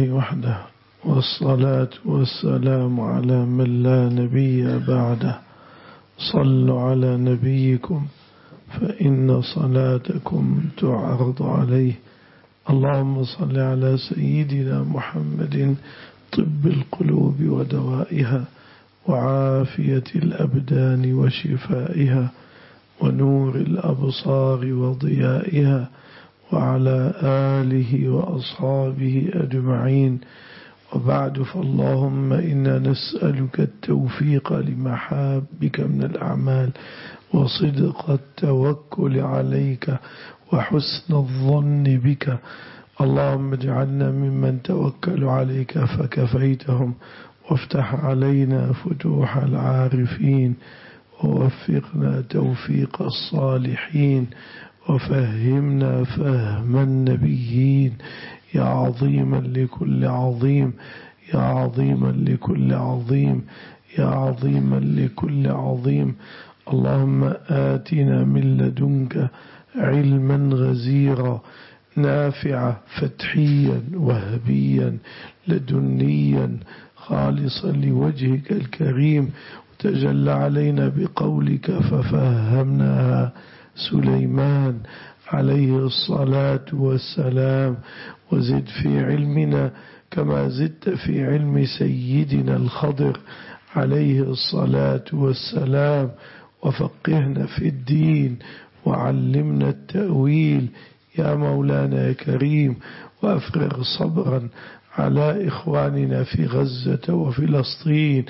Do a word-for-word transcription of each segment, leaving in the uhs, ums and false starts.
لله وحده، والصلاة والسلام على من لا نبي بعده. صلوا على نبيكم فإن صلاتكم تعرض عليه. اللهم صل على سيدنا محمد طب القلوب ودوائها، وعافية الأبدان وشفائها، ونور الأبصار وضيائها، وعلى آله وأصحابه أجمعين. وبعد، فاللهم إنا نسألك التوفيق لمحابك من الأعمال، وصدق التوكل عليك، وحسن الظن بك. اللهم اجعلنا ممن توكلوا عليك فكفيتهم، وافتح علينا فتوح العارفين، ووفقنا توفيق الصالحين، وفهمنا فهم النبيين، يا عظيما لكل عظيم، يا عظيما لكل عظيم، يا عظيما لكل عظيم. اللهم آتنا من لدنك علما غزيرا نافعا فتحيا وهبيا لدنيا خالصا لوجهك الكريم، وتجلى علينا بقولك ففهمناها سليمان عليه الصلاة والسلام. وزد في علمنا كما زدت في علم سيدنا الخضر عليه الصلاة والسلام، وفقهنا في الدين، وعلمنا التأويل يا مولانا يا كريم. وأفرغ صبرا على إخواننا في غزة وفلسطين.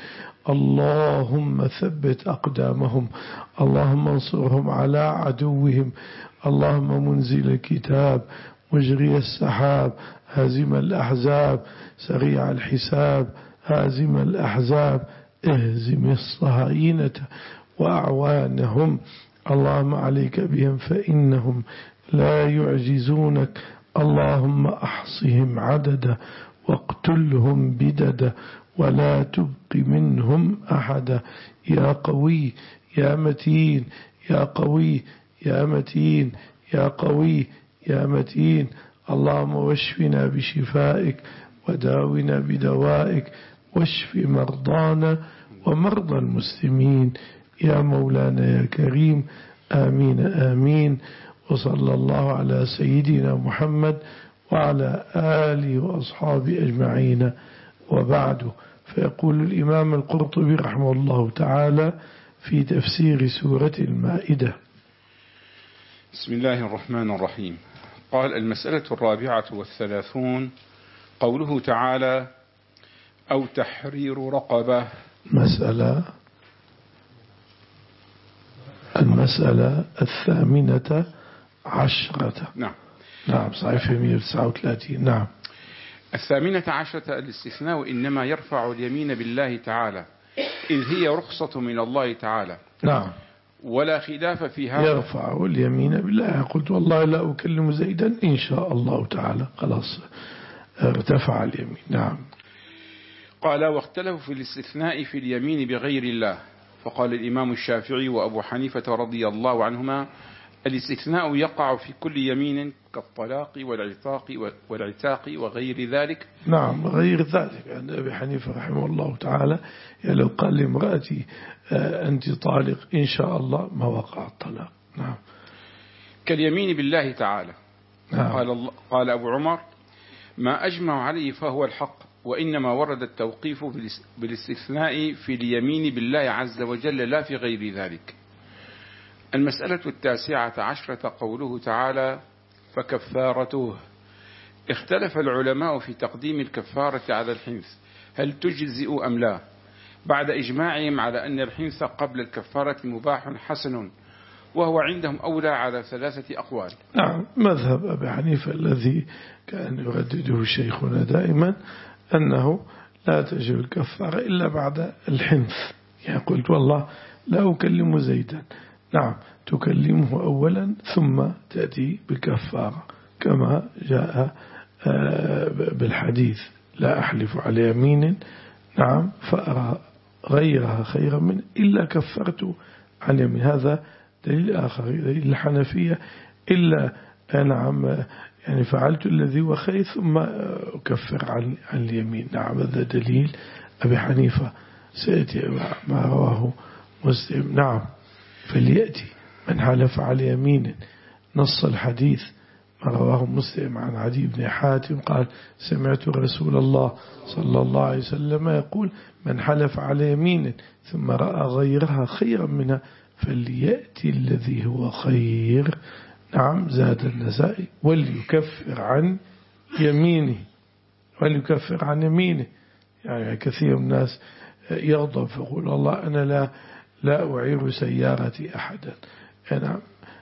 اللهم ثبت أقدامهم، اللهم انصرهم على عدوهم. اللهم منزل الكتاب، مجري السحاب، هازم الأحزاب، سريع الحساب، هازم الأحزاب، اهزم الصهاينة وأعوانهم. اللهم عليك بهم فإنهم لا يعجزونك. اللهم أحصهم عددا، واقتلهم بددا، ولا تبق منهم أحدا. يا قوي يا متين، يا قوي يا متين، يا قوي يا متين. اللهم واشفنا بشفائك، وداونا بدوائك، واشف مرضانا ومرضى المسلمين يا مولانا يا كريم. آمين آمين. وصلى الله على سيدنا محمد وعلى آله وأصحابه أجمعين. وبعد، فيقول الإمام القرطبي رحمه الله تعالى في تفسير سورة المائدة: بسم الله الرحمن الرحيم. قال: المسألة الرابعة والثلاثون، قوله تعالى: أو تحرير رقبة. مسألة المسألة الثامنة عشرة. نعم نعم صحيح، في مئة وتسعة وثلاثين. نعم. الثامنة عشرة الاستثناء إنما يرفع اليمين بالله تعالى، إذ هي رخصة من الله تعالى. نعم. ولا خلاف في هذا. يرفع اليمين بالله. قلت والله لا أكلم زيدا إن شاء الله تعالى، خلاص ارتفع اليمين. نعم. قال: واختلفوا في الاستثناء في اليمين بغير الله، فقال الإمام الشافعي وأبو حنيفة رضي الله عنهما: الاستثناء يقع في كل يمين كالطلاق والعتاق والعتاق وغير ذلك. نعم غير ذلك. عند أبي حنيفة رحمه الله تعالى يعني لو قال لامرأتي أنت طالق إن شاء الله ما وقع الطلاق. نعم. كاليمين بالله تعالى. نعم. قال, قال أبو عمر: ما أجمع عليه فهو الحق، وإنما ورد التوقيف بالاستثناء في اليمين بالله عز وجل لا في غير ذلك. المسألة التاسعة عشرة، قوله تعالى: فكفارته. اختلف العلماء في تقديم الكفارة على الحنث، هل تجزئ أم لا، بعد إجماعهم على أن الحنث قبل الكفارة مباح حسن، وهو عندهم أولى على ثلاثة أقوال. نعم. مذهب أبي حنيفة الذي كان يردده شيخنا دائما أنه لا تجب الكفارة إلا بعد الحنث. يعني قلت والله لا أكلم زيدا. نعم، تكلمه أولا ثم تأتي بكفارة كما جاء بالحديث: لا أحلف على يمين نعم فأرى غيرها خيرا من إلا كفرت عن يمين. هذا دليل آخر، دليل الحنفية. إلا نعم يعني فعلت الذي هو خير ثم أكفر عن عن اليمين. نعم هذا دليل أبي حنيفة سيأتي ما رواه مسلم. نعم فليأتي من حلف على يمين، نص الحديث ما رواه مسلم عن عدي بن حاتم قال سمعت رسول الله صلى الله عليه وسلم يقول من حلف على يمين ثم رأى غيرها خيرا منها فليأتي الذي هو خير. نعم زاد النسائي وليكفر عن يمينه، وليكفر عن يمينه. يعني كثير من الناس يغضب فيقول الله أنا لا لا أعير سيارتي أحدا. نعم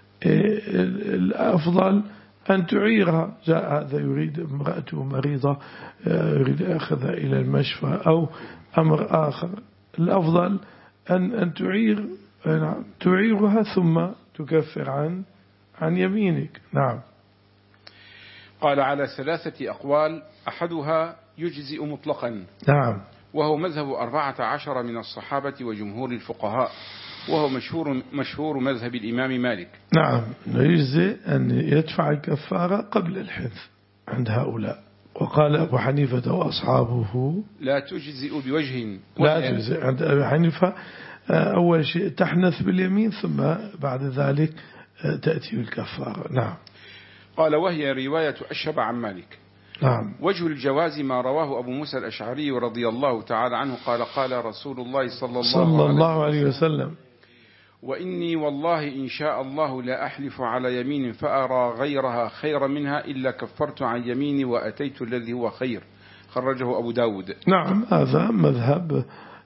الأفضل أن تعيرها. جاء هذا يريد امرأته مريضة يريد أخذها إلى المشفى أو أمر آخر، الأفضل أن أن تعير نعم تعيرها ثم تكفر عن عن يمينك. نعم. قال على ثلاثة أقوال، أحدها يجزئ مطلقا. نعم. وهو مذهب أربعة عشر من الصحابة وجمهور الفقهاء، وهو مشهور مشهور مذهب الإمام مالك. نعم يجزئ أن يدفع الكفارة قبل الحنث عند هؤلاء. وقال أبو حنيفة وأصحابه لا تجزئ بوجه. لا تجزئ عند أبي حنيفة أول شيء تحنث باليمين ثم بعد ذلك تأتي بالكفارة. نعم. قال وهي رواية أشهب عن مالك. نعم. وجه الجواز ما رواه أبو موسى الأشعري رضي الله تعالى عنه قال قال رسول الله صلى الله, صلى الله عليه وسلم وإني والله إن شاء الله لا أحلف على يمين فأرى غيرها خير منها إلا كفرت عن يميني وأتيت الذي هو خير. خرجه أبو داود. نعم هذا مذهب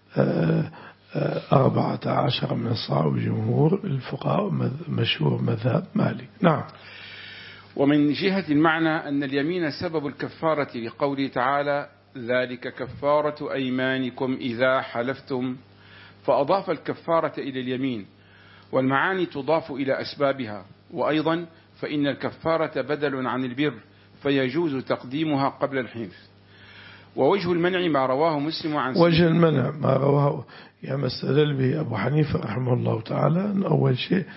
أربعة عشر من الصحابة وجمهور الفقهاء، مشهور مذهب مالك. نعم. ومن جهة المعنى أن اليمين سبب الكفارة لقوله تعالى ذلك كفارة أيمانكم إذا حلفتم، فأضاف الكفارة إلى اليمين، والمعاني تضاف إلى أسبابها. وأيضا فإن الكفارة بدل عن البر فيجوز تقديمها قبل الحنث. ووجه المنع ما رواه مسلم عن وجه المنع ما رواه يعني ما استدل به أبو حنيفة رحمه الله تعالى أن أول شيء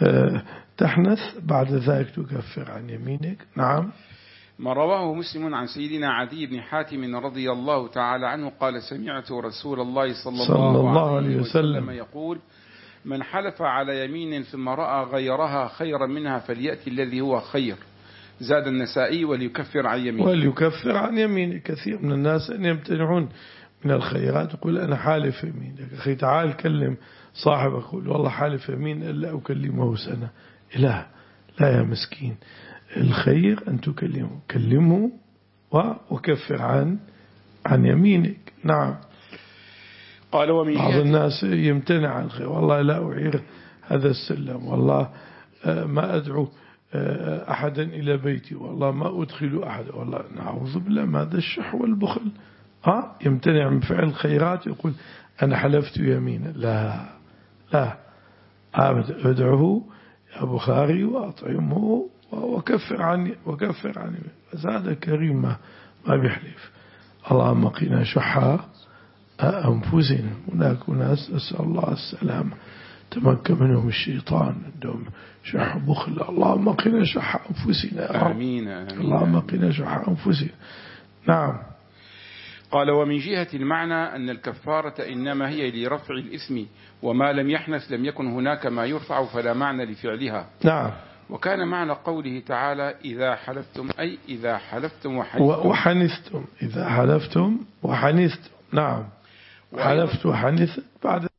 تحنث بعد ذلك تكفر عن يمينك. نعم. ما رواه مسلم عن سيدنا عدي بن حاتم رضي الله تعالى عنه قال سمعت رسول الله صلى, صلى الله, الله عليه وسلم, وسلم يقول من حلف على يمين ثم رأى غيرها خيرا منها فليأتي الذي هو خير. زاد النسائي وليكفر عن يمينه. وليكفر عن يمينه. كثير من الناس أن يمتنعون من الخيرات يقول أنا حالف يمين. أخي تعال كلم صاحبك يقول والله حالف يمين إلا أكلمه سنة. لا لا يا مسكين، الخير أن تكلمه، كلمه وكفر عن عن يمينك. نعم. قال ومن بعض الناس يمتنع عن الخير، والله لا أعير هذا السلم، والله ما أدعو أحدا إلى بيتي، والله ما أدخل أحدا، والله نعوذ بالله ما هذا الشح والبخل. ها يمتنع من فعل الخيرات يقول أنا حلفت يمينا. لا لا أدعه يا بخاري وأطعمه وكفر عني وكفر عني. بس هذا كريم ما, ما بيحلف. اللهم قنا شح أنفسنا. هناك ناس أسأل الله السلامة تمكن منهم الشيطان عندهم شح بخل. اللهم قنا شح أنفسنا. آمين. اللهم قنا شح أنفسنا. نعم. قال ومن جهة المعنى أن الكفارة إنما هي لرفع الإثم، وما لم يحنث لم يكن هناك ما يرفع فلا معنى لفعلها. نعم. وكان معنى قوله تعالى إذا حلفتم أي إذا حلفتم وحنثتم, وحنثتم إذا حلفتم وحنثتم. نعم. حلفت وحنثت بعد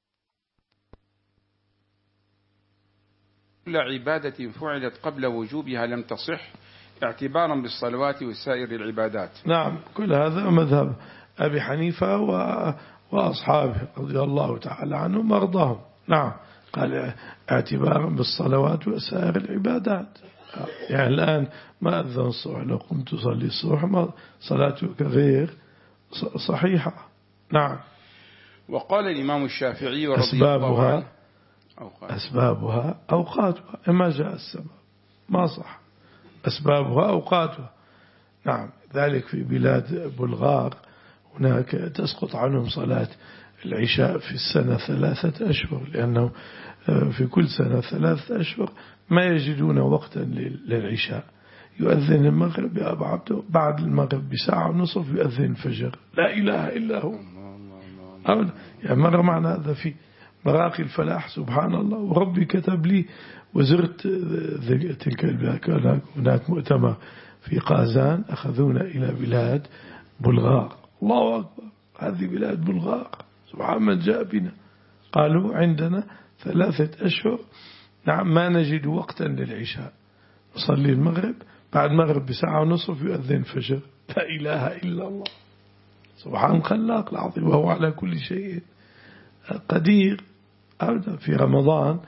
كل عبادة فعلت قبل وجوبها لم تصح اعتبارا بالصلوات وسائر العبادات. نعم. كل هذا مذهب أبي حنيفة وأصحابه رضي الله تعالى عنهم وارضاهم. نعم. قال اعتبارا بالصلوات وسائر العبادات. يعني الآن ما أذن الصبح لو قمت تصلي الصبح صلاتك غير صحيحة. نعم. وقال الإمام الشافعي رضي الله عنه أسبابها أوقاتها. إما جاء السبب ما صح، أسبابها أوقاتها. نعم. ذلك في بلاد بلغار هناك تسقط عنهم صلاة العشاء في السنة ثلاثة أشهر، لأنه في كل سنة ثلاثة أشهر ما يجدون وقتا للعشاء، يؤذن المغرب يا أبو عبده، بعد المغرب بساعة ونصف يؤذن الفجر. لا إله إلا هو. أولا يعني مرة معنا هذا في مراقي الفلاح سبحان الله، وربي كتب لي وزرت تلك البلاد. كان هناك مؤتمر في قازان أخذونا إلى بلاد بلغار. الله أكبر، هذه بلاد بلغار سبحان من جاء بنا. قالوا عندنا ثلاثة أشهر نعم ما نجد وقتا للعشاء، نصلي المغرب بعد المغرب بساعة ونصف يؤذن الفجر. لا إله إلا الله سبحان خلاق العظيم، وهو على كل شيء قدير. أبدا في رمضان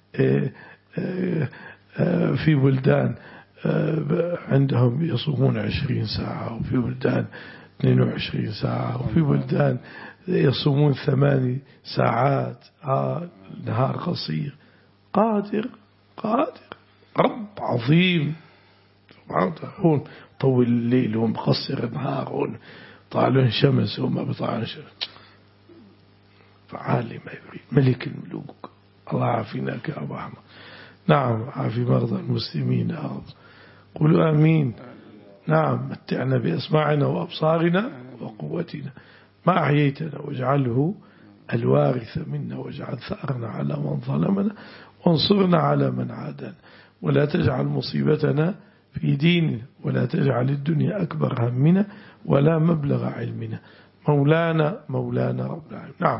في بلدان عندهم يصومون عشرين ساعة، وفي بلدان اثنين وعشرين ساعة، وفي بلدان يصومون ثماني ساعات. آه نهار قصير. قادر قادر رب عظيم سبحانه وتعالى. هون طول الليل ومقصر النهار، هون طالعون شمس وما بيطلعون شمس. فعال ما يريد، ملك الملوك. الله عافيناك يا أبو أحمد. نعم عافي مرضى المسلمين يا رب. قولوا آمين. نعم متعنا بأسماعنا وأبصارنا وقوتنا ما أحييتنا، واجعله الوارث منا، واجعل ثأرنا على من ظلمنا، وانصرنا على من عادانا، ولا تجعل مصيبتنا في ديننا، ولا تجعل الدنيا أكبر همنا ولا مبلغ علمنا، مولانا مولانا رب العالمين. نعم.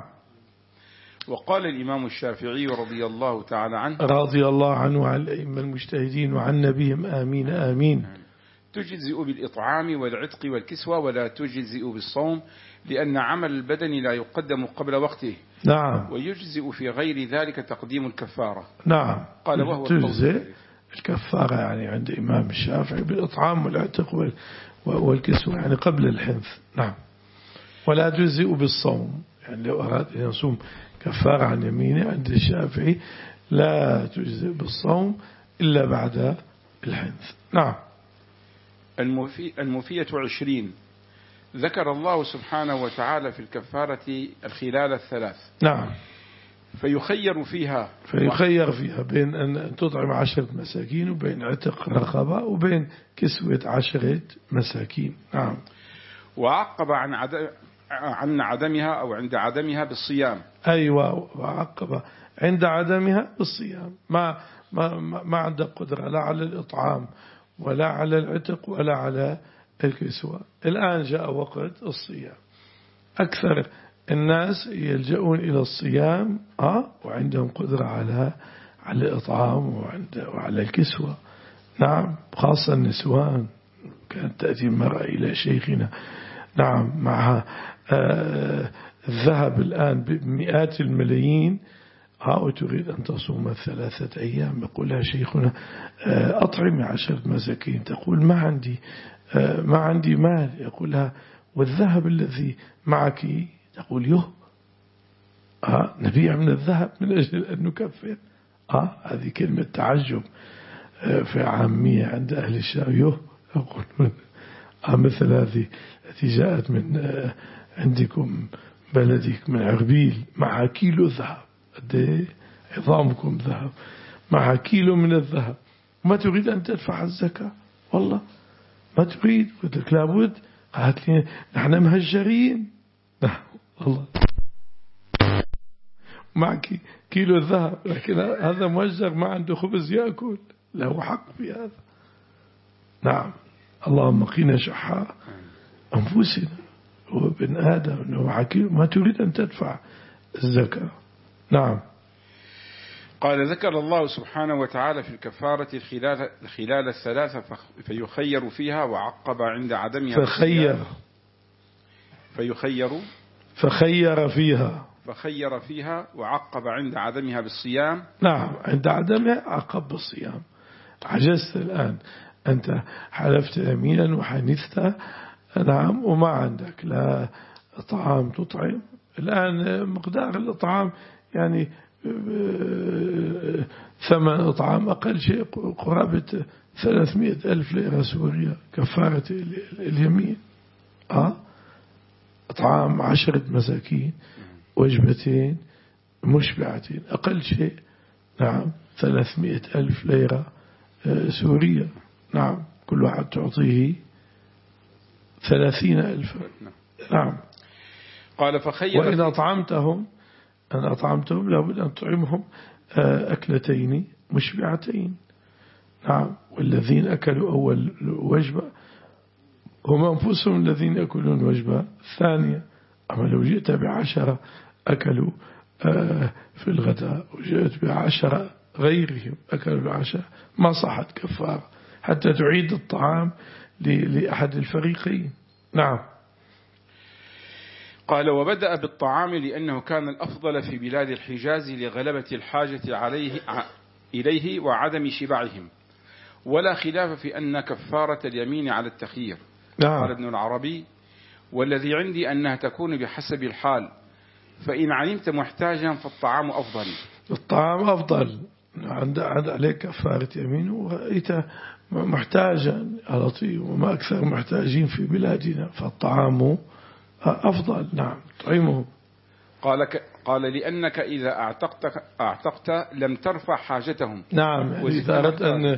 وقال الإمام الشافعي رضي الله تعالى عنه رضي الله عنه وعن الأئمة المجتهدين وعن نبيهم آمين آمين. تجزئ بالإطعام والعتق والكسوة ولا تجزئ بالصوم، لأن عمل البدن لا يقدم قبل وقته. نعم. ويجزئ في غير ذلك تقديم الكفارة. نعم. قال وهو تجزئ الكفارة يعني عند إمام الشافعي بالإطعام والعتق والكسوة يعني قبل الحنث. نعم. ولا تجزئ بالصوم، يعني لو أراد أن يصوم كفارة عن يمينه عند الشافعي لا تجزئ بالصوم إلا بعد الحنث. نعم. المفي المفية عشرين. ذكر الله سبحانه وتعالى في الكفارة الخلال الثلاث. نعم. فيخير فيها فيخير فيها بين أن تطعم عشرة مساكين، وبين عتق رقبة، وبين كسوة عشرة مساكين. نعم. وعقب عن عدم عن عدمها أو عند عدمها بالصيام. أيوة وعقب عند عدمها بالصيام. ما ما ما عندك قدرة لا على الإطعام ولا على العتق ولا على الكسوة. الآن جاء وقت الصيام. أكثر الناس يلجؤون إلى الصيام آه وعندهم قدرة على على الإطعام وعند وعلى الكسوة. نعم. خاصة النسوان. كانت تأتي المرأة إلى شيخنا نعم معها آه الذهب الآن بمئات الملايين ها وتريد أن تصوم ثلاثة أيام. يقول لها شيخنا آه أطعمي عشرة مساكين. تقول ما عندي آه ما عندي مال. يقول لها والذهب الذي معك؟ تقول يه آه نبيع من الذهب من أجل أن نكفر. آه هذه كلمة تعجب آه في عامية عند أهل الشام. يه يقول آه مثل هذه التي جاءت من آه عندكم بلدك من عربيل مع كيلو ذهب. قد عظامكم ذهب مع كيلو من الذهب، ما تريد أن تدفع الزكاة؟ والله ما تريد. قلت لك لابد. قالت لي نحن مهجرين. والله معك كيلو ذهب لكن هذا مهجر ما عنده خبز يأكل، له حق في هذا. نعم. اللهم قنا شح أنفسنا وابن آدم ما تريد أن تدفع الزكاة. نعم. قال ذكر الله سبحانه وتعالى في الكفارة خلال, خلال الثلاثة فيخير فيها وعقب عند عدمها. فخير فيخير فخير فيها فخير فيها وعقب عند عدمها بالصيام. نعم. عند عدمها عقب بالصيام. عجزت الآن أنت حلفت يمينا وحنثت نعم وما عندك لا طعام تطعم. الآن مقدار الإطعام يعني ثمن إطعام أقل شيء قرابة ثلاثمائة ألف ليرة سورية كفارة اليمين. أه؟ إطعام عشرة مساكين وجبتين مشبعتين أقل شيء. نعم. ثلاثمائة ألف ليرة سورية. نعم. كل واحد تعطيه ثلاثين ألفا. نعم. قال فخير وإن أطعمتهم أن أطعمتهم لابد أن تطعمهم أكلتين مشبعتين. نعم. والذين أكلوا أول وجبة هم أنفسهم الذين يأكلون وجبة ثانية. أما لو جئت بعشرة أكلوا في الغداء وجئت بعشرة غيرهم أكلوا العشاء ما صحت كفارة حتى تعيد الطعام لأحد الفريقين. نعم. قال وبدأ بالطعام لأنه كان الأفضل في بلاد الحجاز لغلبة الحاجة عليه إليه وعدم شبعهم، ولا خلاف في أن كفارة اليمين على التخيير. نعم. قال ابن العربي والذي عندي أنها تكون بحسب الحال، فإن علمت محتاجا فالطعام أفضل. الطعام أفضل عند عليك كفارة يمين، ورأيت محتاجا على طيب وما أكثر محتاجين في بلادنا فالطعام أفضل. نعم طعيمهم. قال ك... قال لأنك إذا أعتقت أعتقت لم ترفع حاجتهم. نعم. إذا أردت أن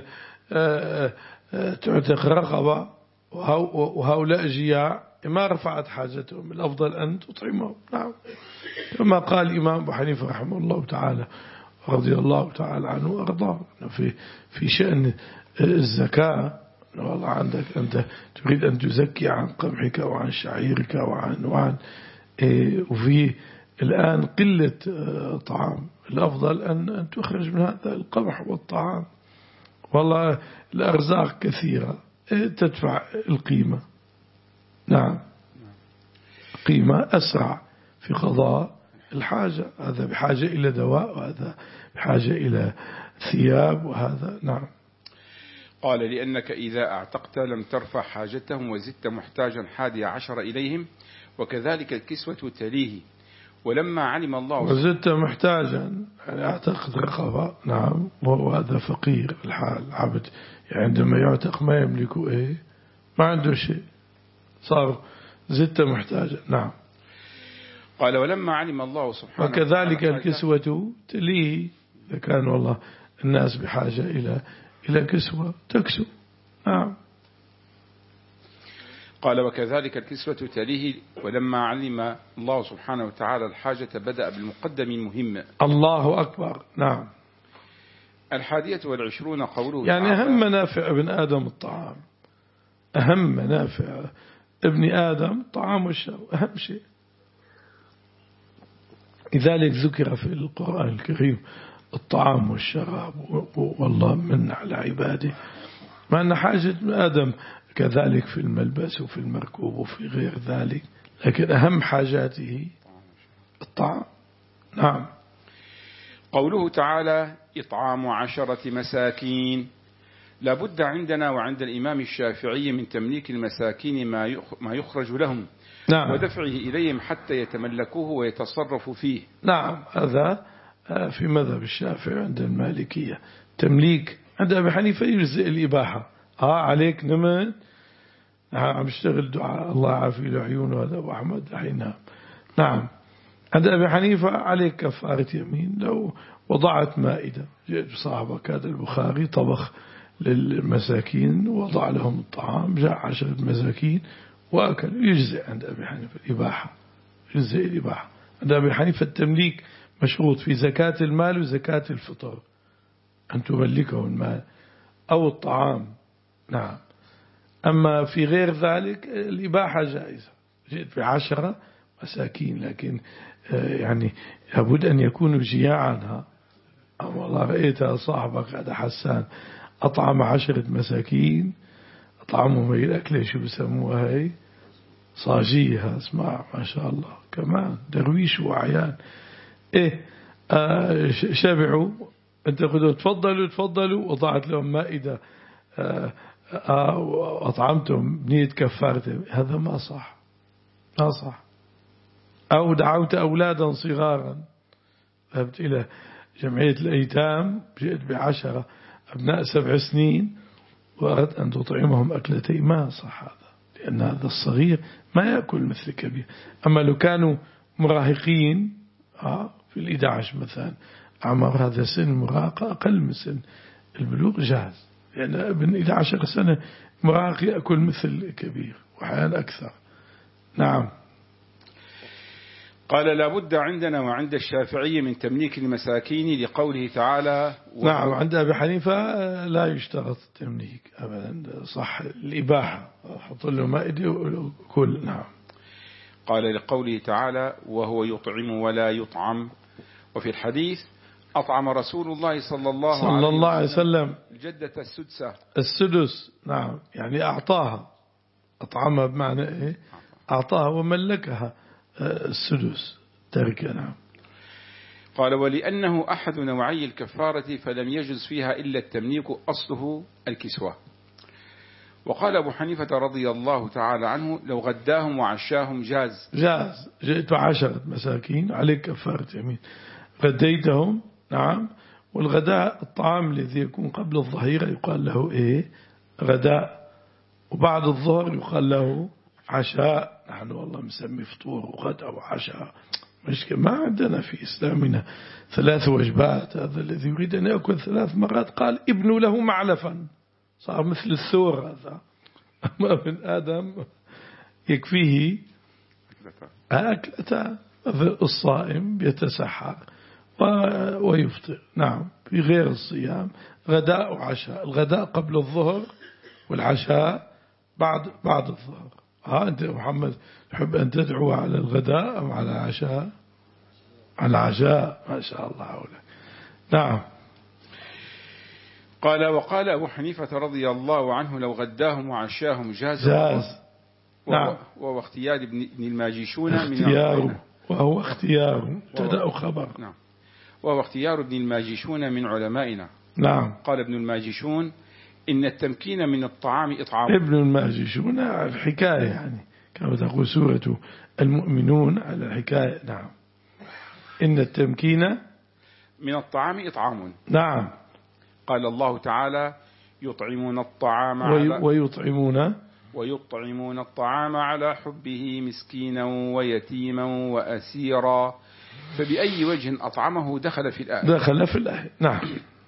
تعتق رقبة وهؤلاء جياع ما رفعت حاجتهم، الأفضل أن تطعمهم. نعم. كما قال الإمام أبو حنيفة رحمه الله تعالى رضي الله تعالى عنه وأرضاه في في شأن الزكاة. والله عندك أنت تريد أن تزكي عن قمحك وعن شعيرك وعن وعن إيه وفي الآن قلة طعام، الأفضل أن أن تخرج من هذا القمح والطعام. والله الأرزاق كثيرة تدفع القيمة. نعم. قيمة أسرع في قضاء الحاجة، هذا بحاجة إلى دواء وهذا بحاجة إلى ثياب وهذا. نعم. قال لأنك إذا أعتقت لم ترفع حاجتهم وزدت محتاجا حادي عشر إليهم، وكذلك الكسوة تليه. ولما علم الله وزدت محتاجا يعني أعتقد رقبة. نعم. وهذا فقير الحال عبد، يعني عندما يعتق ما يملكه إيه، ما عنده شيء، صار زدت محتاجا. نعم. قال ولما علم الله سبحانه وكذلك الكسوة تليه، إذا كان والله الناس بحاجة إلى إلى كسوة تكسو. نعم. قال وكذلك الكسوة تليه. ولما علم الله سبحانه وتعالى الحاجة بدأ بالمقدم المهم. الله أكبر. نعم. الحادية والعشرون قوله يعني أهم منافع ابن آدم الطعام، أهم منافع ابن آدم الطعام والشراب أهم شيء. لذلك ذكر في القرآن الكريم الطعام والشراب، والله من على عباده، مع أن حاجة ابن آدم كذلك في الملبس وفي المركوب وفي غير ذلك، لكن أهم حاجاته الطعام. نعم. قوله تعالى إطعام عشرة مساكين، لابد عندنا وعند الإمام الشافعي من تمليك المساكين ما يخرج لهم. نعم. ودفعه إليهم حتى يتملكوه ويتصرفوا فيه. نعم. هذا في مذهب الشافعي. عند المالكية تمليك، عند أبي حنيفة يجزئ الإباحة. آه عليك نمت عم يشتغل دعاء الله عافي له عيونه، هذا أبو أحمد الحين نام. نعم. عند أبي حنيفة عليك كفارة يمين. لو وضعت مائدة، جاء صاحبك هذا البخاري طبخ للمساكين ووضع لهم الطعام، جاء عشرة مساكين وأكل، يجزئ عند أبي حنيفة الإباحة، يجزئ الإباحة. عند أبي حنيفة التمليك مشروط في زكاة المال وزكاة الفطر، أن تملكه المال أو الطعام. نعم. أما في غير ذلك الإباحة جائزة. جئت بعشرة مساكين، لكن يعني لابد أن يكونوا جياعا. والله رأيتها صاحبك هذا حسان أطعم عشرة مساكين، أطعمهم هي الأكلة شو بسموها هي صاجيها، اسمع ما شاء الله، كمان درويش وعيان إيه آه شبعوا. أنت قلتوا تفضلوا تفضلوا وضعت لهم مائدة آه آه وأطعمتهم بنية كفارة، هذا ما صح، ما صح. أو دعوت أولادا صغارا، ذهبت إلى جمعية الأيتام جئت بعشرة أبناء سبع سنين وأردت أن تطعمهم أكلتين، ما صح هذا، لأن هذا الصغير ما يأكل مثل الكبير. أما لو كانوا مراهقين آه في الإحدى عشر مثلا، أعمار هذا سن مراهقة أقل من سن البلوغ، جاهز، لأن ابن إحدى عشر سنة مراهق يأكل مثل كبير وأحيانا أكثر. نعم. قال لا بد عندنا وعند الشافعي من تمليك المساكين لقوله تعالى. نعم. عند أبي حنيفة لا يشترط التمليك أبدا، صح الإباحة، حط له مائدة وكل. نعم. قال لقوله تعالى وهو يطعم ولا يطعم. وفي الحديث أطعم رسول الله صلى الله, صلى الله عليه وسلم الجدة السدسة السدس. نعم. يعني أعطاها، أطعمها بمعنى إيه؟ أعطاها وملكها السدس تركة. نعم. قال ولأنه أحد نوعي الكفارة فلم يجز فيها إلا التمليك أصله الكسوة. وقال أبو حنيفة رضي الله تعالى عنه لو غداهم وعشاهم جاز. جاز. جئت عشرة مساكين عليك كفارة يمين، غديتهم. نعم. والغداء الطعام الذي يكون قبل الظهيرة يقال له إيه؟ غداء. وبعد الظهر يقال له عشاء. نحن والله مسمي فطور وغداء وعشاء، مش ما عندنا في إسلامنا ثلاث وجبات. هذا الذي يريد أن يأكل ثلاث مرات قال ابن له معلفا، صار مثل الثور هذا. أما ابن آدم يكفيه أكلة. الصائم يتسحر ويفطر. نعم. في غير الصيام غداء وعشاء، الغداء قبل الظهر والعشاء بعد بعد الظهر. ها أنت محمد تحب أن تدعو على الغداء أو على العشاء؟ على العشاء. ما شاء الله حولك. نعم. قال وقال أبو حنيفة رضي الله عنه لو غداهم وعشاهم جاز. جاز. نعم. وهو اختيار ابن الماجشون اختيار وهو اختيار تدأ خبر. نعم. وهو اختيار ابن الماجشون من علمائنا. نعم. قال ابن الماجشون إن التمكين من الطعام إطعام. ابن الماجشون الحكاية، يعني كما تقول سورة المؤمنون على الحكاية. نعم. إن التمكين من الطعام إطعام. نعم. قال الله تعالى يطعمون الطعام على ويطعمون ويطعمون الطعام على حبه مسكينا ويتيما وأسيرا. فبأي وجه أطعمه دخل في الآية. دخل في الآية. نعم.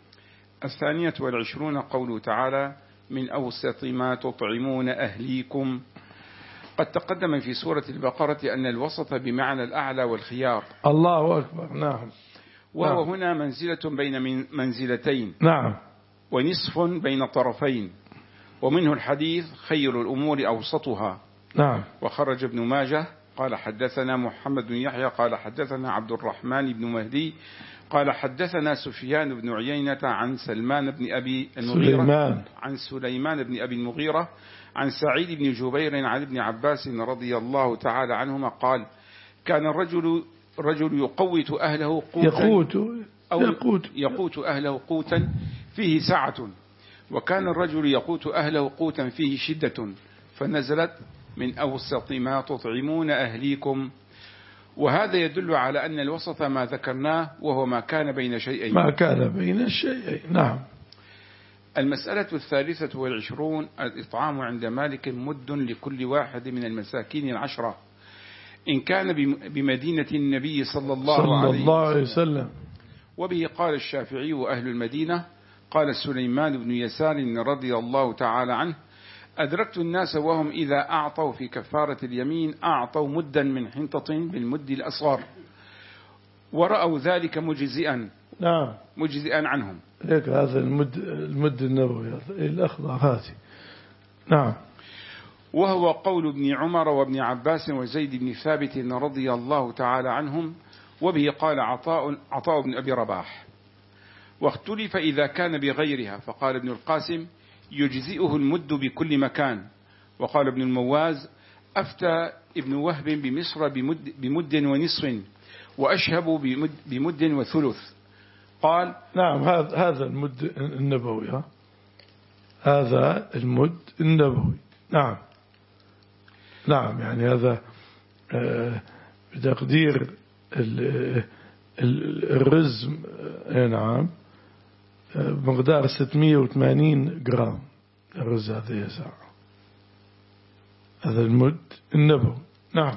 الثانية والعشرون قوله تعالى من أوسط ما تطعمون أهليكم. قد تقدم في سورة البقرة أن الوسط بمعنى الأعلى والخيار. الله أكبر. نعم. وهو نعم. هنا منزلة بين منزلتين. نعم. ونصف بين طرفين. ومنه الحديث خير الأمور أوسطها. نعم. وخرج ابن ماجه قال حدثنا محمد بن يحيى قال حدثنا عبد الرحمن بن مهدي قال حدثنا سفيان بن عيينة عن سلمان بن أبي المغيرة سليمان. عن سليمان بن أبي المغيرة عن سعيد بن جبير عن ابن عباس رضي الله تعالى عنهما قال كان الرجل رجل يقوت أهله قوتا يقوت أو يقوت يقوت أهله قوتا فيه سعة، وكان الرجل يقوت أهله قوتا فيه شدة، فنزلت من أوسط ما تطعمون أهليكم. وهذا يدل على أن الوسط ما ذكرناه وهو ما كان بين شيئين. ما كان بين الشيئين. نعم. المسألة الثالثة والعشرون الإطعام عند مالك مد لكل واحد من المساكين العشرة إن كان بمدينة النبي صلى الله, صلى عليه, الله عليه وسلم. وسلم. وبه قال الشافعي وأهل المدينة. قال سليمان بن يسار رضي الله تعالى عنه أدركت الناس وهم إذا أعطوا في كفارة اليمين أعطوا مدا من حنطة بالمد الأصغر ورأوا ذلك مجزئا. نعم. مجزئا عنهم. هيك هذا المد المد النبوي الأخضر هاتي. نعم. وهو قول ابن عمر وابن عباس وزيد بن ثابت رضي الله تعالى عنهم. وبه قال عطاء عطاء بن أبي رباح. واختلف إذا كان بغيرها، فقال ابن القاسم يجزئه المد بكل مكان. وقال ابن المواز أفتى ابن وهب بمصر بمد, بمد ونصف وأشهب بمد, بمد وثلث. قال نعم هذا هذا المد النبوي. ها هذا المد النبوي. نعم. نعم يعني هذا آه بتقدير الرزم. نعم بمقدار ستمئة وثمانين جرام الرز هذا يسع. هذا المد النبوي. نعم.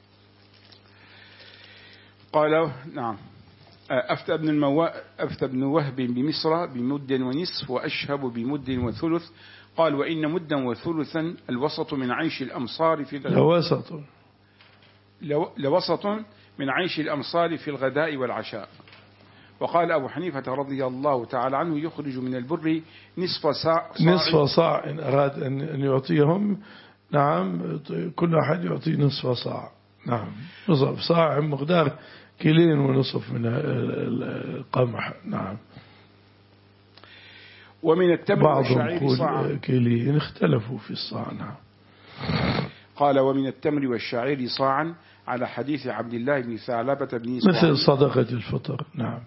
قال نعم أفتى ابن الموا... أفتى ابن وهب بمصر بمد ونصف وأشهب بمد وثلث. قال وإن مدا وثلثا الوسط من عيش الأمصار في الغداء لوسط لو لوسط من عيش الأمصار في الغداء والعشاء. وقال أبو حنيفة رضي الله تعالى عنه يخرج من البر نصف صاع نصف صاع إن أراد أن يعطيهم. نعم كل أحد يعطي نصف صاع. نعم نصف صاع مقدار كيلين ونصف من القمح. نعم ومن التمر والشعير صاعا. بعضهم كيلين اختلفوا في الصاع. نعم. قال ومن التمر والشعير صاعا على حديث عبد الله بن ثعلبة بن صاع مثل صدقة الفطر. نعم.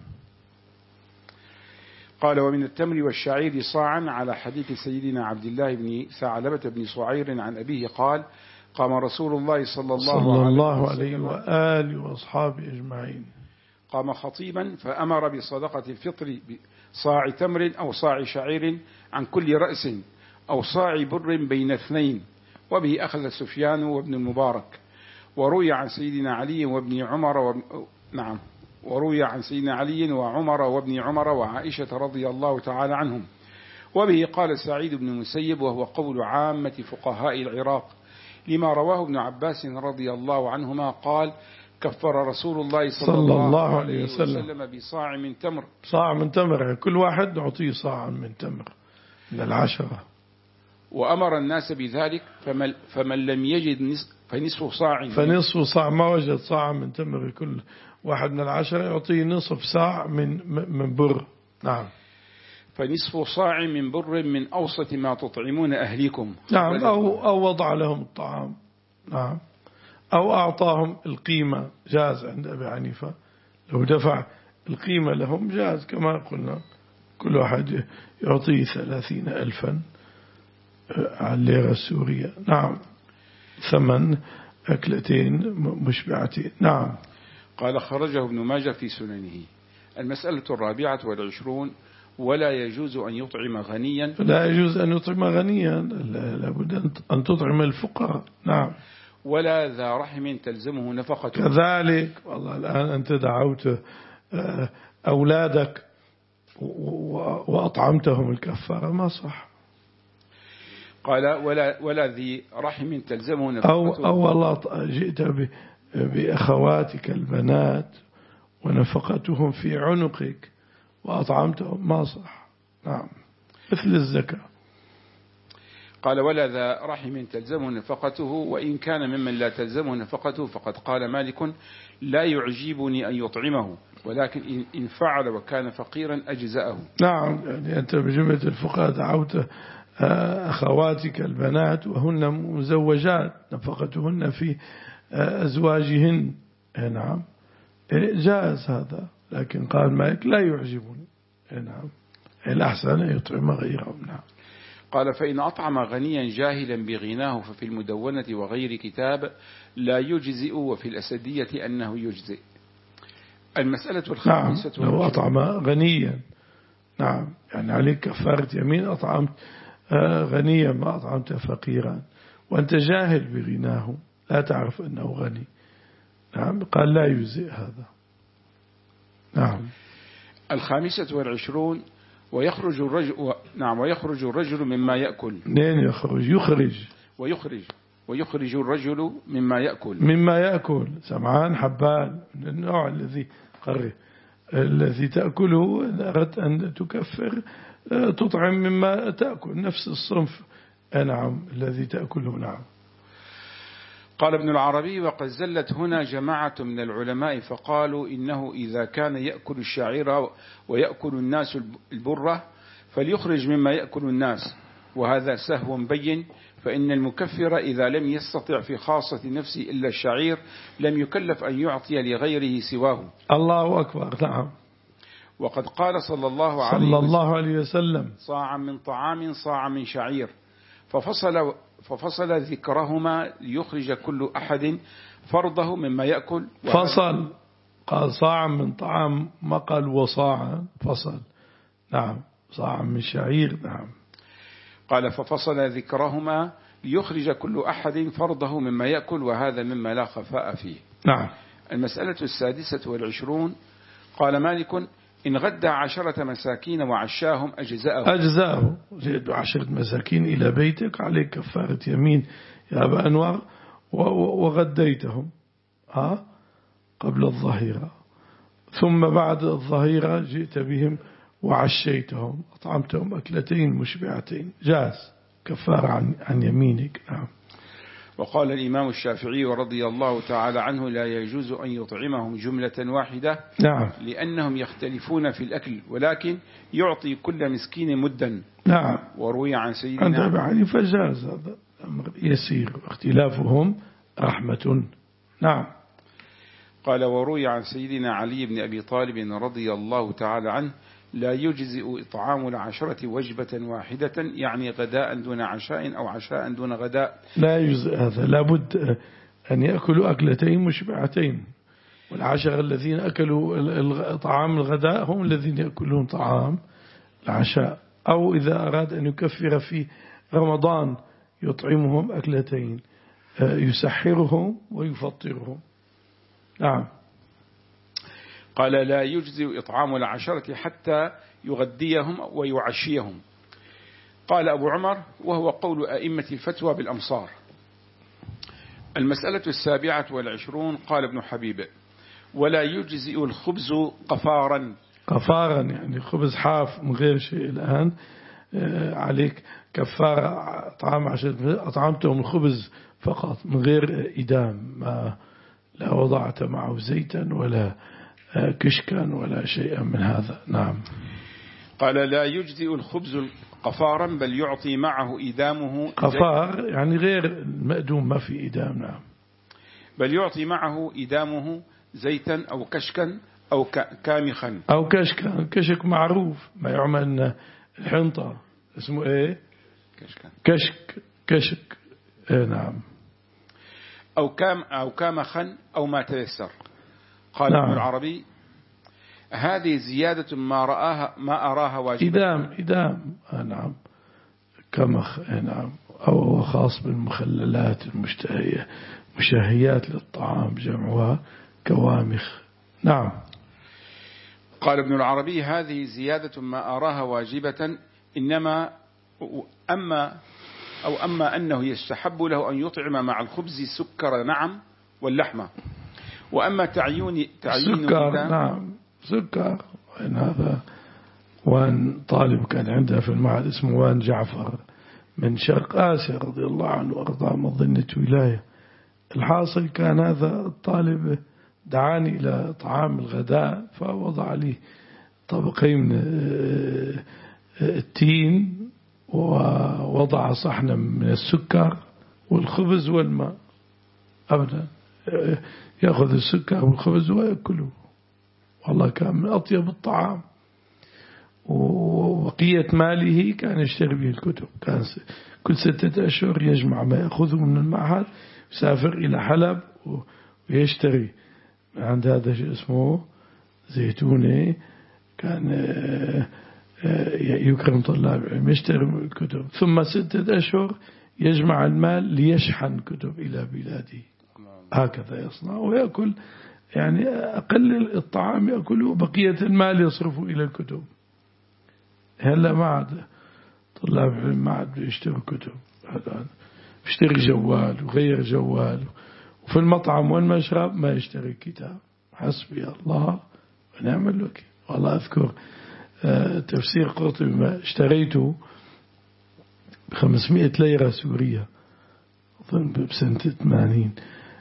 قال ومن التمر والشعير صاعا على حديث سيدنا عبد الله بن ثعلبة بن صعير عن أبيه قال قام رسول الله صلى الله, صلى الله عليه, عليه وآله وأصحابه أجمعين قام خطيبا فأمر بصدقة الفطر بصاع تمر أو صاع شعير عن كل رأس أو صاع بر بين اثنين. وبه أخذ سفيان وابن المبارك. وروي عن سيدنا علي وابن عمر و... نعم وروي عن سيدنا علي وعمر وابن عمر وعائشة رضي الله تعالى عنهم. وبه قال سعيد بن المسيب وهو قول عامة فقهاء العراق لما رواه ابن عباس رضي الله عنهما قال كفر رسول الله صلى, صلى الله عليه وسلم, وسلم بصاع من تمر. صاع من تمر كل واحد نعطيه صاعا من تمر من العشرة. وأمر الناس بذلك فمن, فمن لم يجد نصف فنصف صاع فنصف صاع ما وجد صاع من تمر كل واحد من العشرة يعطيه نصف صاع من من بر. نعم. فنصف صاع من بر من أوسط ما تطعمون أهليكم. نعم أو, أو وضع لهم الطعام. نعم. أو أعطاهم القيمة جاز عند أبي حنيفة لو دفع القيمة لهم جاز كما قلنا كل واحد يعطيه ثلاثين ألفا على الليرة السورية. نعم ثمن أكلتين مشبعتين. نعم. قال خرجه ابن ماجه في سننه. المسألة الرابعة والعشرون ولا يجوز أن يطعم غنيا. لا يجوز أن يطعم غنيا لابد أن تطعم الفقراء. نعم. ولا ذا رحم تلزمه نفقته. كذلك والله الآن أنت دعوت أولادك وأطعمتهم الكفارة ما صح. قال ولا ولا ذي رحم تلزمه نفقته. أو أو والله جئت بأخواتك البنات ونفقتهم في عنقك وأطعمتهم ما صح. نعم مثل الزكاة. قال ولا ذا رحم تلزمه نفقته وإن كان ممن لا تلزمه نفقته فقد قال مالك لا يعجبني أن يطعمه ولكن إن فعل وكان فقيرا أجزأه. نعم يعني أنت بجملة الفقهاء دعوت أخواتك البنات وهن مزوجات نفقتهن في أزواجهن. نعم جاز هذا لكن قال مالك لا يعجبني. نعم الأحسن أن يطعم غيرهم. نعم. قال فإن أطعم غنيا جاهلا بغناه ففي المدونة وغير كتاب لا يجزئ وفي الأسدية أنه يجزئ. المسألة الخامسة. نعم لو أطعم غنيا. نعم يعني عليك كفارة يمين أطعمت غنيا ما أطعمت فقيرا وأنت جاهل بغناه لا تعرف أنه غني. نعم قال لا يجزئ هذا. نعم. الخامسة والعشرون ويخرج الرجل و... نعم ويخرج الرجل مما يأكل. منين يخرج؟ يخرج ويخرج ويخرج الرجل مما يأكل. مما يأكل سمعان حبان من النوع الذي قرر الذي تأكله أردت أن تكفر تطعم مما تأكل نفس الصنف. نعم الذي تأكله. نعم. قال ابن العربي وقد زلت هنا جماعة من العلماء فقالوا إنه إذا كان يأكل الشعير ويأكل الناس البرة فليخرج مما يأكل الناس وهذا سهو بين فإن المكفر إذا لم يستطع في خاصة نفسه إلا الشعير لم يكلف أن يعطي لغيره سواه. الله أكبر. نعم. وقد قال صلى الله عليه, صلى الله عليه وسلم صاعا من طعام صاعا من شعير ففصل ففصل ذكرهما ليخرج كل أحد فرضه مما يأكل. فصل قال صاعا من طعام ما قال وصاعا فصل. نعم صاعا من شعير. نعم. قال ففصل ذكرهما ليخرج كل أحد فرضه مما يأكل وهذا مما لا خفاء فيه. نعم. المسألة السادسة والعشرون قال مالك إن غدى عشرة مساكين وعشاهم أجزاءه أجزاءه. جئت عشرة مساكين إلى بيتك عليك كفارة يمين يا أبا أنور وغديتهم ها قبل الظهيرة، ثم بعد الظهيرة جئت بهم وعشيتهم أطعمتهم أكلتين مشبعتين، جاز كفارة عن, عن يمينك. نعم. وقال الإمام الشافعي رضي الله تعالى عنه لا يجوز أن يطعمهم جملة واحدة. نعم. لأنهم يختلفون في الأكل، ولكن يعطي كل مسكين مدا. نعم. وروي عن سيدنا عند أبي حنيفة جاز، هذا أمر يسير، اختلافهم رحمة. نعم. قال وروي عن سيدنا علي بن أبي طالب رضي الله تعالى عنه لا يجزئ إطعام العشرة وجبة واحدة، يعني غداء دون عشاء أو عشاء دون غداء. لا يجزئ هذا، لابد أن يأكلوا أكلتين مشبعتين، والعشرة الذين أكلوا طعام الغداء هم الذين يأكلون طعام العشاء، أو إذا أراد أن يكفر في رمضان يطعمهم أكلتين، يسحرهم ويفطرهم. نعم. قال لا يجزئ إطعام العشرة حتى يغديهم ويعشيهم. قال أبو عمر وهو قول أئمة الفتوى بالأمصار. المسألة السابعة والعشرون قال ابن حبيب ولا يجزئ الخبز قفارا. قفارا يعني خبز حاف من غير شيء. الآن عليك كفارة طعام عشرة، أطعمتهم الخبز فقط من غير إدام، ما لا وضعت معه زيتا ولا كشكا ولا شيئا من هذا. نعم. قال لا يجزئ الخبز قفارا بل يعطي معه إدامه. قفار يعني غير المأدوم، ما في إدام. نعم. بل يعطي معه إدامه زيتا أو كشكا أو كامخا. أو كشكا. كشك معروف ما يعمل الحنطة اسمه إيه كشكا. كشك كشك إيه. نعم. أو كام أو كامخا أو ما تيسر. قال نعم. ابن العربي هذه زيادة ما رآها ما أراها واجبة. إدام إدام آه نعم. كمخ آه نعم. أو خاص بالمخللات المشتهية مشهيات للطعام جمعها كوامخ. نعم. قال ابن العربي هذه زيادة ما أراها واجبة، إنما أما أو أما أنه يستحب له أن يطعم مع الخبز سكر نعم واللحمة، وأما تعيين تعيين سكر نعم سكر. وإن هذا وان طالب كان عنده في المعهد اسمه وان جعفر من شرق آسيا رضي الله عنه وأرضاه مظنة ولاية. الحاصل كان هذا الطالب دعاني إلى طعام الغداء فوضع لي طبقين من التين ووضع صحنا من السكر والخبز والماء. أبدا يأخذ السكر والخبز ويأكله. والله كان من أطيب الطعام. وبقية ماله كان يشتري به الكتب. كان كل ستة أشهر يجمع ما يأخذه من المعهد يسافر إلى حلب ويشتري عند هذا شيء اسمه زيتوني، كان يكرم طلاب العلم يشتري الكتب، ثم ستة أشهر يجمع المال ليشحن كتب إلى بلاده. هكذا يصنع ويأكل، يعني أقل الطعام يأكله بقية المال يصرفه إلى الكتب. هلا ما عاد طلاب العلم ما عاد يشتروا كتب، يشتري جوال وغير جوال، وفي المطعم والمشرب ما يشتري كتاب. حسبي الله ونعم الوكيل. والله أذكر تفسير قرطبي ما اشتريته بخمسمائة ليرة سورية أظن بسنة ثمانين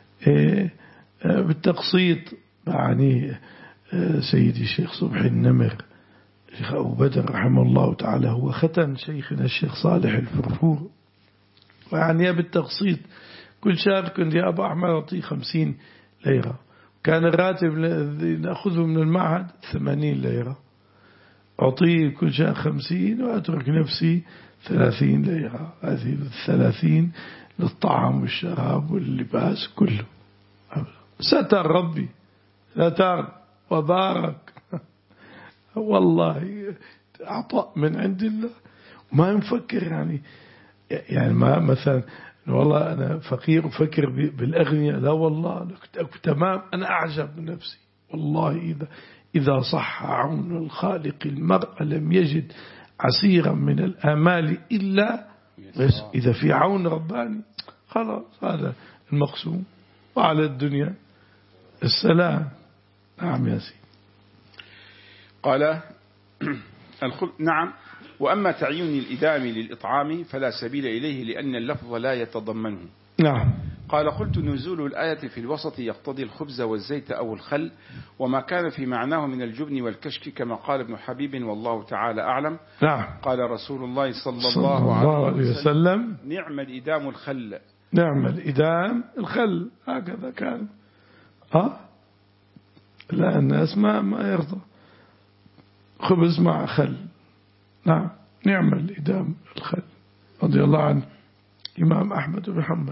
بالتقسيط. يعني سيدي الشيخ صبحي النمر الشيخ أبو بدر رحمه الله تعالى هو ختن شيخنا الشيخ صالح الفرفور، ويعني بالتقسيط كل شهر كنت يا أبا أحمد أعطيه خمسين ليرة. كان الراتب الذي نأخذه من المعهد ثمانين ليرة، أعطيه كل شهر خمسين وأترك نفسي ثلاثين ليرة. هذه الثلاثين للطعام والشراب واللباس كله. ستر ربي ستر وبارك. والله عطاء من عند الله وما نفكر يعني يعني ما مثلا والله أنا فقير وفكر بالأغنياء، لا والله أنا كنت تمام. أنا أعجب من نفسي والله إذا إذا صح عون الخالق المرء لم يجد عسيرا من الآمال إلا إذا في عون رباني خلاص هذا المقسوم. وعلى الدنيا السلام. نعم يا سيدي. قال نعم. وأما تعيين الإدام للإطعام فلا سبيل إليه لأن اللفظ لا يتضمنه. نعم. قال قلت نزول الآية في الوسط يقتضي الخبز والزيت أو الخل وما كان في معناه من الجبن والكشك كما قال ابن حبيب والله تعالى أعلم. نعم. قال رسول الله صلى, صلى الله عليه وسلم نعم الإدام الخل. نعم الإدام الخل هكذا كان. ها لا الناس ما ما يرضى خبز مع خل. نعم نعم الإدام الخل. رضي الله عنه إمام أحمد بن حنبل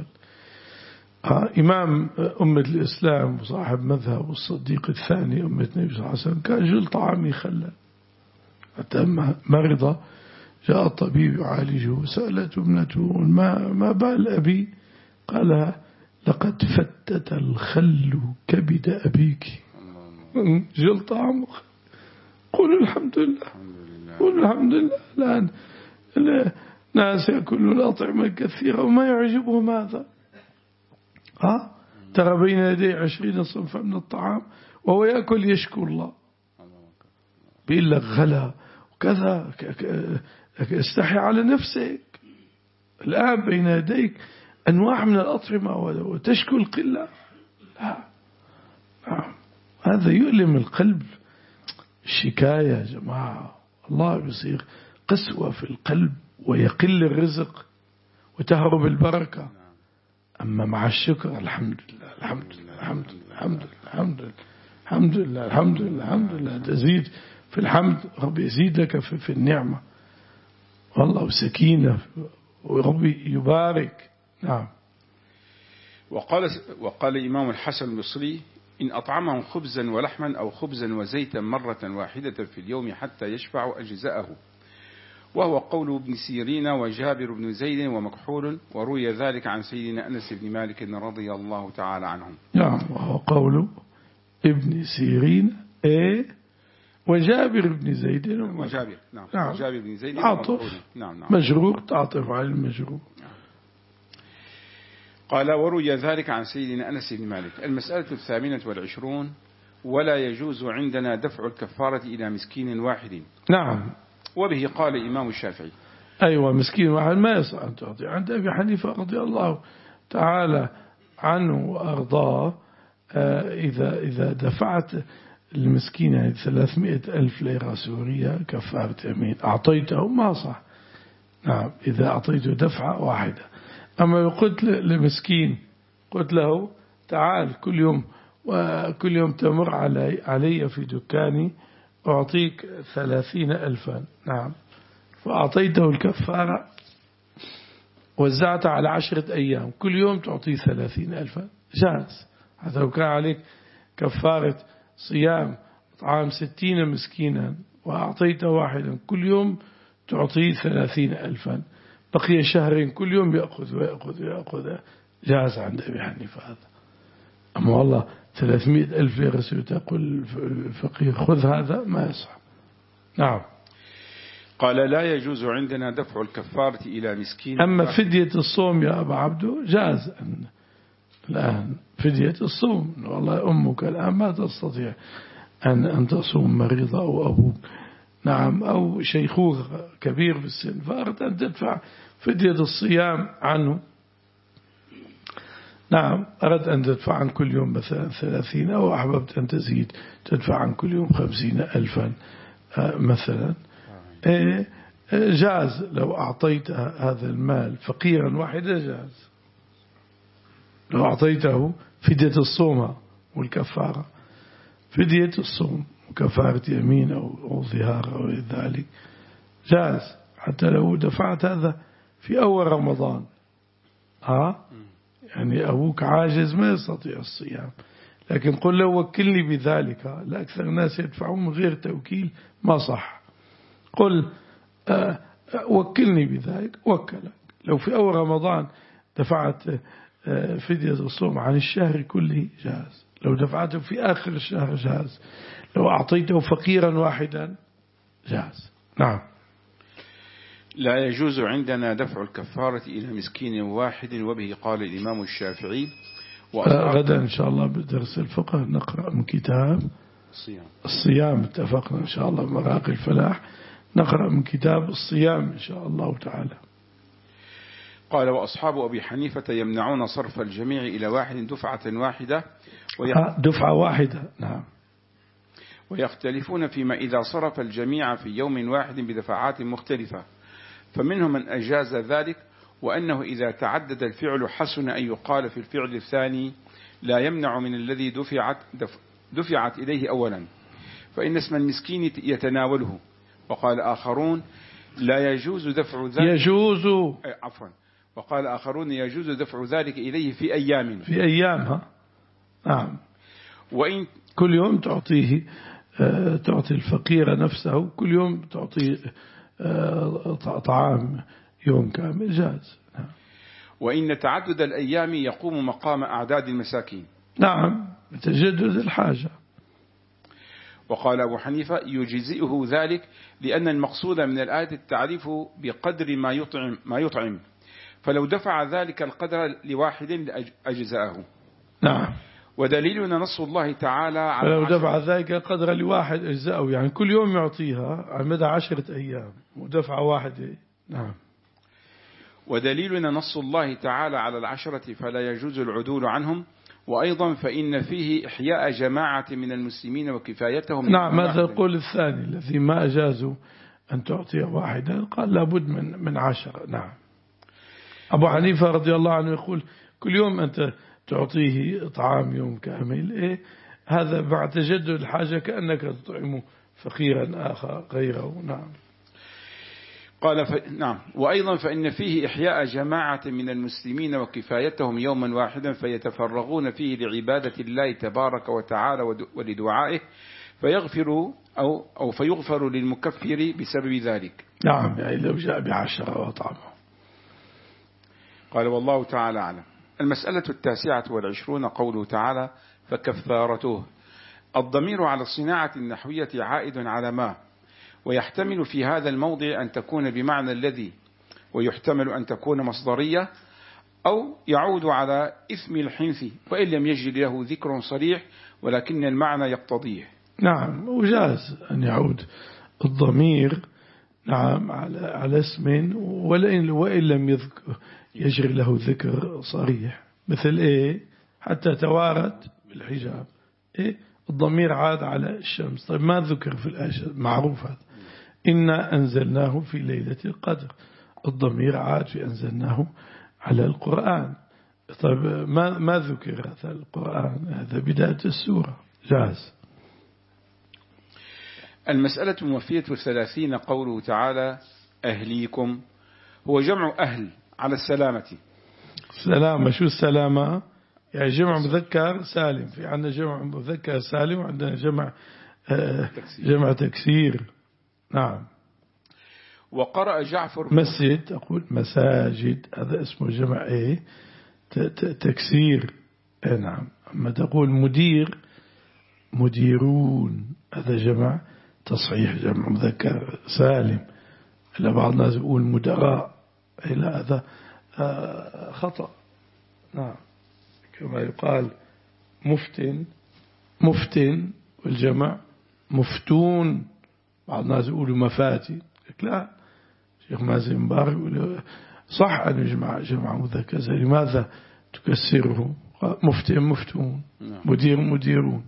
إمام أمة الإسلام وصاحب مذهب والصديق الثاني أمة النبي صلى الله عليه وسلم كان جل طعامي خلا حتى مرض جاء الطبيب يعالجه سألته ابنته ما, ما بال أبي قال لقد فتت الخل كبد أبيك جل طعامه. قولوا الحمد لله قولوا الحمد لله. الآن الناس يأكلون الأطعمة كثيرة وما يعجبهم هذا. ها ترى بين يدي عشرين صنفا من الطعام وهو يأكل يشكو الله بيقول لك غلا وكذا استحي على نفسك. الآن بين يديك أنواع من الأطعمة وتشكو القلة. لا نعم هذا يؤلم القلب. الشكاية يا جماعة الله بيصير قسوة في القلب ويقل الرزق وتهرب البركة. أما مع الشكر الحمد لله الحمد لله الحمد لله الحمد لله الحمد لله الحمد لله الحمد لله تزيد في الحمد ربي يزيد لك في, في النعمة والله وسكينة وربي يبارك. نعم. وقال وقال الإمام الحسن البصري إن أطعمهم خبزا ولحما أو خبزا وزيتا مرة واحدة في اليوم حتى يشبع أجزاءه. وهو قول ابن سيرين وجابر بن زيد ومكحول وروي ذلك عن سيدنا أنس بن مالك رضي الله تعالى عنهم. نعم وهو قول ابن سيرين ايه وجابر بن زيد وجابر نعم, نعم. وجابر بن زيد عاطف نعم نعم مجرور تعطف على المجرور. نعم. قال وروي ذلك عن سيدنا أنس بن مالك. المسألة الثامنة والعشرون ولا يجوز عندنا دفع الكفارة إلى مسكين واحد. نعم. وبه قال الإمام الشافعي. أيوة مسكين واحد ما يصح أن تعطي. عند أبي حنيفة رضي الله تعالى عنه وأرضاه إذا إذا دفعت المسكين يعني ثلاثمائة ألف ليرة سورية كفارة يمين أعطيته ما صح. نعم إذا أعطيته دفعة واحدة. أما قلت لمسكين قلت له تعال كل يوم وكل يوم تمر علي, علي في دكاني أعطيك ثلاثين ألفا. نعم فأعطيته الكفارة وزعت على عشرة أيام كل يوم تعطيه ثلاثين ألفا جاز. حتى لو كان عليك كفارة صيام طعام ستين مسكينا وأعطيته واحدا كل يوم تعطيه ثلاثين ألفا بقي شهرين كل يوم يأخذ ويأخذ ويأخذ جاز عند أبي حنيفة هذا. أما والله ثلاثمائة ألف ليرة تقول الفقيه خذ هذا ما يصح. نعم. قال لا يجوز عندنا دفع الكفارة إلى مسكين. أما فدية الصوم يا أبا عبدو جاز أن الآن فدية الصوم والله أمك الآن ما تستطيع أن أن تصوم مريضة أو أبوك نعم أو شيخوخ كبير في السن فأردت أن تدفع فدية الصيام عنه. نعم أردت أن تدفع عن كل يوم مثلا ثلاثين أو أحببت أن تزيد تدفع عن كل يوم خمسين ألفا مثلا جاز. لو أعطيت هذا المال فقيرا واحدا جاز. لو أعطيته فدية الصوم والكفارة فدية الصوم وكفارة يمين أو ظهار أو ذلك جاز. حتى لو دفعت هذا في أول رمضان ها يعني أبوك عاجز ما يستطيع الصيام لكن قل لو وكلني بذلك. لا أكثر الناس يدفعون من غير توكيل ما صح. قل أه وكلني بذلك وكلك. لو في أول رمضان دفعت أه فدية الصوم عن الشهر كله جاز. لو دفعته في آخر الشهر جاز، لو أعطيته فقيرا واحدا جاز. نعم. لا يجوز عندنا دفع الكفارة إلى مسكين واحد، وبه قال الإمام الشافعي. غدا إن شاء الله بدرس الفقه نقرأ من كتاب الصيام. الصيام اتفقنا إن شاء الله مراقي الفلاح، نقرأ من كتاب الصيام إن شاء الله تعالى. قال وأصحاب أبي حنيفة يمنعون صرف الجميع إلى واحد دفعة واحدة ويخ... دفعة واحدة. نعم. ويختلفون فيما إذا صرف الجميع في يوم واحد بدفعات مختلفة، فمنهم من أجاز ذلك، وأنه إذا تعدد الفعل حسن أن يقال في الفعل الثاني لا يمنع من الذي دفعت, دف دفعت إليه أولا، فإن اسم المسكين يتناوله. وقال آخرون لا يجوز دفع ذلك يجوز عفوا وقال آخرون يجوز دفع ذلك إليه في أيام في أيامها. نعم. وإن كل يوم تعطيه تعطي الفقير نفسه، كل يوم تعطيه طعام يوم كامل جاز. نعم. وإن تعدد الأيام يقوم مقام أعداد المساكين. نعم، بتجدد الحاجة. وقال أبو حنيفة يجزئه ذلك، لأن المقصود من الآية التعريف بقدر ما يطعم, ما يطعم فلو دفع ذلك القدر لواحد أجزأه. نعم. ودليلنا نص الله تعالى على فلو دفع ذلك القدر لواحد أجزأه، يعني كل يوم يعطيها على مدى عشرة أيام ودفع واحد. نعم. ودليلنا نص الله تعالى على العشرة فلا يجوز العدول عنهم، وأيضا فإن فيه إحياء جماعة من المسلمين وكفايتهم. نعم. ماذا يقول الثاني الذي ما أجازوا أن تعطي واحدا؟ قال لابد من من عشرة. نعم. أبو حنيفة رضي الله عنه يقول كل يوم أنت تعطيه طعام يوم كامل، إيه هذا بعد تجدد الحاجة كأنك تطعم فقيرا آخر غيره. نعم. قال ف... نعم. وأيضا فإن فيه إحياء جماعة من المسلمين وكفايتهم يوما واحدا فيتفرغون فيه لعبادة الله تبارك وتعالى ولدعائه، فيغفر أو, أو فيغفر للمكفر بسبب ذلك. نعم، يعني لو جاء بعشرة وطعمه. قال والله تعالى أعلم. المسألة التاسعة والعشرون قوله تعالى فكفارته. الضمير على الصناعة النحوية عائد على ما، ويحتمل في هذا الموضع أن تكون بمعنى الذي، ويحتمل أن تكون مصدرية، أو يعود على اسم الحنث وإن لم يجد له ذكر صريح ولكن المعنى يقتضيه. نعم، وجاز أن يعود الضمير نعم على على اسم وإن وإن لم يذكر يجري له ذكر صريح، مثل إيه حتى توارت بالحجاب، إيه الضمير عاد على الشمس. طيب ما ذكر في الآية؟ معروف هذا، إنا أنزلناه في ليلة القدر، الضمير عاد في أنزلناه على القرآن. طيب ما ما ذكر هذا القرآن؟ هذا بداية السورة، جاز. المسألة الموفية الثلاثين قوله تعالى أهليكم، هو جمع أهل على السلامة. سلامة، شو السلامة؟ يعني جمع مذكر سالم، في عندنا جمع مذكر سالم وعندنا جمع آه جمع تكسير. نعم. وقرأ جعفر مسجد، أقول مساجد، هذا اسمه جمع إيه تكسير. إيه نعم. أما تقول مدير مديرون، هذا جمع تصحيح، جمع مذكر سالم. إلا بعض الناس يقول مدراء، إلا هذا آه خطأ. نعم. كما يقال مفتن مفتن والجمع مفتون، بعض الناس يقولوا مفاتي. لا، شيخ مازن مبارك يقول صح أن يجمع جمع مذكر، لماذا تكسره؟ مفتن مفتون، مدير مديرون.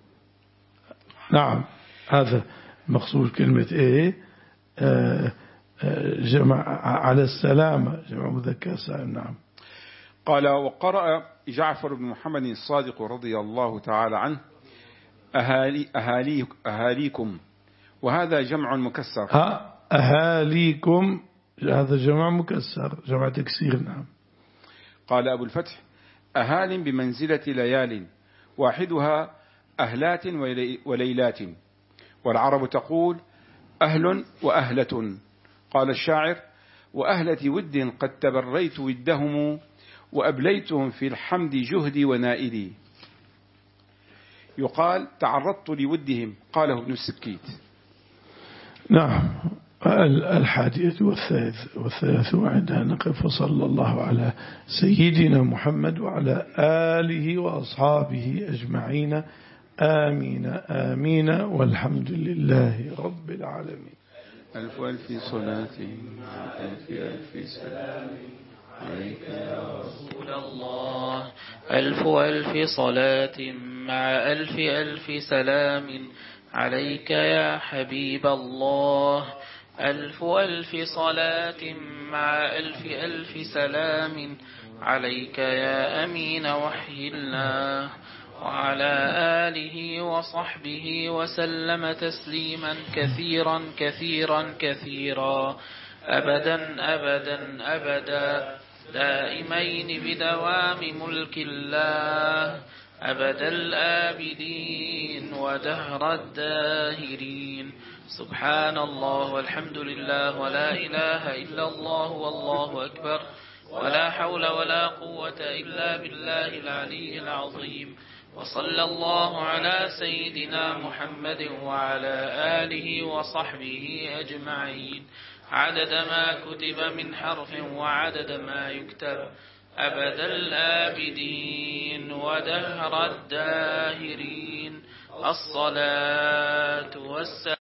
نعم، هذا مقصود كلمة إيه آه آه جمع على السلامة، جمع مذكر سالم. نعم. قال وقرأ جعفر بن محمد الصادق رضي الله تعالى عنه أهالي أهالي أهاليكم، وهذا جمع مكسر. ها أهاليكم، هذا جمع مكسر، جمع تكسير. نعم. قال أبو الفتح أهال بمنزلة ليال، واحدها أهلات وليلات، والعرب تقول أهل وأهلة. قال الشاعر وأهلة ود قد تبريت ودهم، وأبليتهم في الحمد جهدي ونائلي. يقال تعرضت لودهم، قاله ابن السكيت. نعم. الحادية والثلاثون عندها نقف، وصلى الله على سيدنا محمد وعلى آله وأصحابه أجمعين، آمين آمين، والحمد لله رب العالمين. ألف ألف صلاة ألف ألف سلام عليك يا رسول الله، ألف ألف صلاة مع ألف ألف سلام عليك يا حبيب الله. ألف ألف صلاة مع ألف ألف سلام عليك يا أمين وحي الله، وعلى آله وصحبه وسلم تسليما كثيرا كثيرا كثيرا، أبدا أبدا أبدا، دائمين بدوام ملك الله، أبد الآبدين ودهر الداهرين. سبحان الله والحمد لله ولا إله إلا الله والله أكبر، ولا حول ولا قوة إلا بالله العلي العظيم. وصلى الله على سيدنا محمد وعلى آله وصحبه أجمعين، عدد ما كتب من حرف وعدد ما يكتب، أبد الآبدين ودهر الداهرين. الصلاة والسلام